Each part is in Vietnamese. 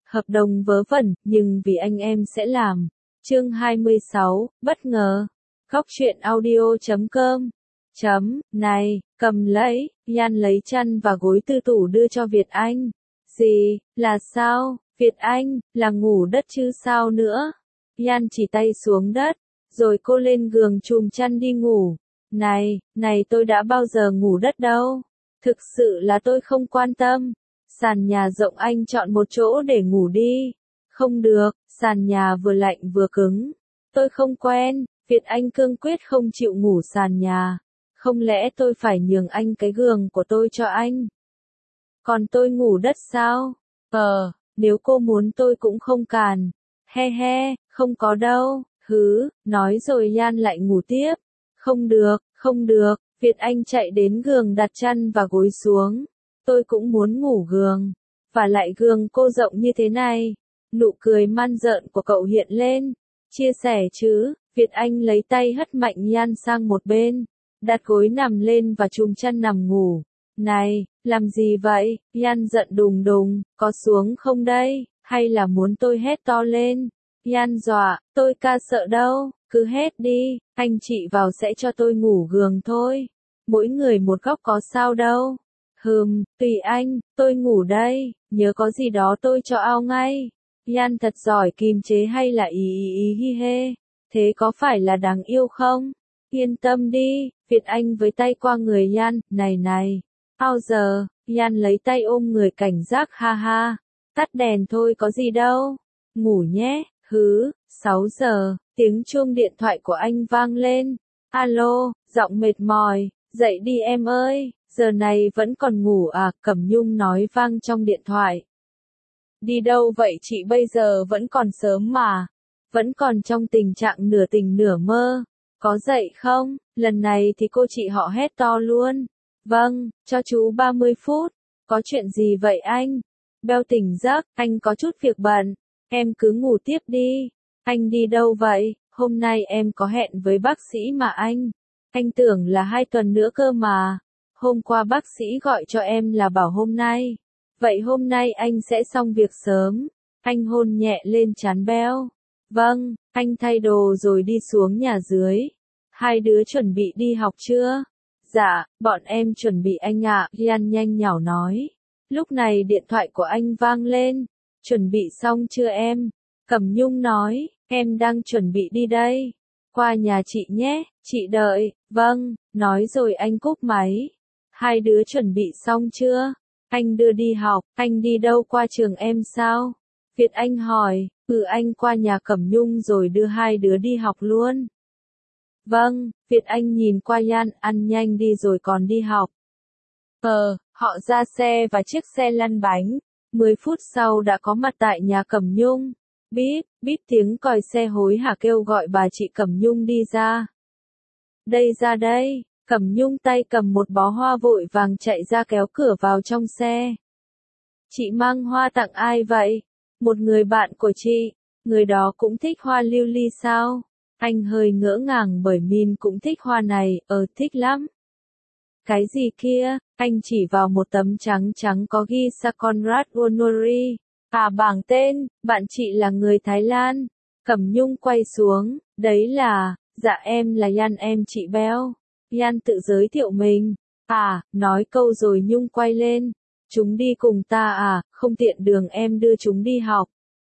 Hợp đồng vớ vẩn, nhưng vì anh em sẽ làm. Chương 26, bất ngờ. Góc truyện audio.com. Này, cầm lấy, Yan lấy chăn và gối từ tủ đưa cho Việt Anh. Gì, là sao, Việt Anh, là ngủ đất chứ sao nữa? Yan chỉ tay xuống đất, rồi cô lên giường chùm chăn đi ngủ. Này tôi đã bao giờ ngủ đất đâu. Thực sự là tôi không quan tâm. Sàn nhà rộng anh chọn một chỗ để ngủ đi. Không được, sàn nhà vừa lạnh vừa cứng. Tôi không quen, Việt Anh cương quyết không chịu ngủ sàn nhà. Không lẽ tôi phải nhường anh cái giường của tôi cho anh? Còn tôi ngủ đất sao? Nếu cô muốn tôi cũng không cản. He, không có đâu, nói rồi Yan lại ngủ tiếp. Không được, Việt Anh chạy đến giường đặt chăn và gối xuống. Tôi cũng muốn ngủ giường. Và lại giường cô rộng như thế này. Nụ cười man rợn của cậu hiện lên. Chia sẻ chứ, Việt Anh lấy tay hất mạnh Yan sang một bên. Đặt gối nằm lên và chùm chăn nằm ngủ. Này, làm gì vậy? Yan giận đùng đùng, có xuống không đây? Hay là muốn tôi hét to lên? Yan dọa, tôi ca sợ đâu, cứ hét đi, anh chị vào sẽ cho tôi ngủ giường thôi. Mỗi người một góc có sao đâu. Tùy anh, tôi ngủ đây, nhớ có gì đó tôi cho ao ngay. Yan thật giỏi kìm chế hay là hi hê, thế có phải là đáng yêu không? Yên tâm đi, Việt Anh với tay qua người Yan, này. Ao giờ, Yan lấy tay ôm người cảnh giác ha. Tắt đèn thôi có gì đâu. Ngủ nhé, 6 giờ, tiếng chuông điện thoại của anh vang lên. Alo, giọng mệt mỏi, dậy đi em ơi, giờ này vẫn còn ngủ à, Cẩm Nhung nói vang trong điện thoại. Đi đâu vậy chị, bây giờ vẫn còn sớm mà. Vẫn còn trong tình trạng nửa tỉnh nửa mơ. Có dậy không? Lần này thì cô chị họ hét to luôn. Vâng, cho chú 30 phút. Có chuyện gì vậy anh? Beo tỉnh giấc, anh có chút việc bận. Em cứ ngủ tiếp đi. Anh đi đâu vậy? Hôm nay em có hẹn với bác sĩ mà anh. Anh tưởng là 2 tuần nữa cơ mà. Hôm qua bác sĩ gọi cho em là bảo hôm nay. Vậy hôm nay anh sẽ xong việc sớm. Anh hôn nhẹ lên trán Beo. Vâng, anh thay đồ rồi đi xuống nhà dưới. Hai đứa chuẩn bị đi học chưa? Dạ, bọn em chuẩn bị anh ạ, Yan nhanh nhảu nói. Lúc này điện thoại của anh vang lên. Chuẩn bị xong chưa em? Cẩm Nhung nói, em đang chuẩn bị đi đây. Qua nhà chị nhé, chị đợi. Vâng, nói rồi anh cúp máy. Hai đứa chuẩn bị xong chưa? Anh đưa đi học, anh đi đâu, qua trường em sao? Việt Anh hỏi, anh qua nhà Cẩm Nhung rồi đưa hai đứa đi học luôn. Vâng, Việt Anh nhìn qua Yan, ăn nhanh đi rồi còn đi học. Họ ra xe và chiếc xe lăn bánh. 10 phút sau đã có mặt tại nhà Cẩm Nhung. Bíp tiếng còi xe hối hả kêu gọi bà chị Cẩm Nhung đi ra. Ra đây, Cẩm Nhung tay cầm một bó hoa vội vàng chạy ra kéo cửa vào trong xe. Chị mang hoa tặng ai vậy? Một người bạn của chị. Người đó cũng thích hoa lưu ly sao? Anh hơi ngỡ ngàng bởi Min cũng thích hoa này, thích lắm. Cái gì kia? Anh chỉ vào một tấm trắng có ghi Sakonrat Wonori. Bảng tên, bạn chị là người Thái Lan. Cẩm Nhung quay xuống, đấy là, dạ em là Yan, em chị Beo. Yan tự giới thiệu mình. Nói câu rồi Nhung quay lên. Chúng đi cùng ta à, không tiện đường em đưa chúng đi học.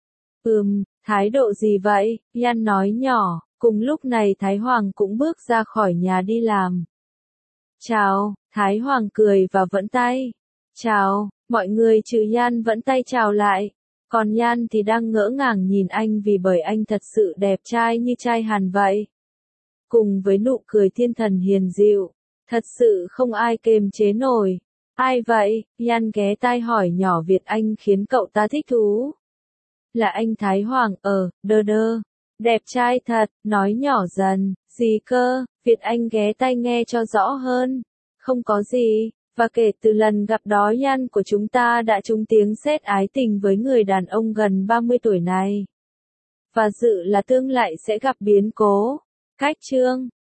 Thái độ gì vậy? Yan nói nhỏ. Cùng lúc này Thái Hoàng cũng bước ra khỏi nhà đi làm. Chào, Thái Hoàng cười và vẫy tay. Chào, mọi người trừ Yan vẫy tay chào lại. Còn Yan thì đang ngỡ ngàng nhìn anh vì bởi anh thật sự đẹp trai như trai Hàn vậy. Cùng với nụ cười thiên thần hiền dịu, thật sự không ai kềm chế nổi. Ai vậy? Yan ghé tai hỏi nhỏ Việt Anh khiến cậu ta thích thú. Là anh Thái Hoàng, đơ. Đẹp trai thật, nói nhỏ dần, gì cơ? Việt Anh ghé tai nghe cho rõ hơn. Không có gì, và kể từ lần gặp đó Yan của chúng ta đã trúng tiếng sét ái tình với người đàn ông gần 30 tuổi này. Và dự là tương lại sẽ gặp biến cố. Cách chương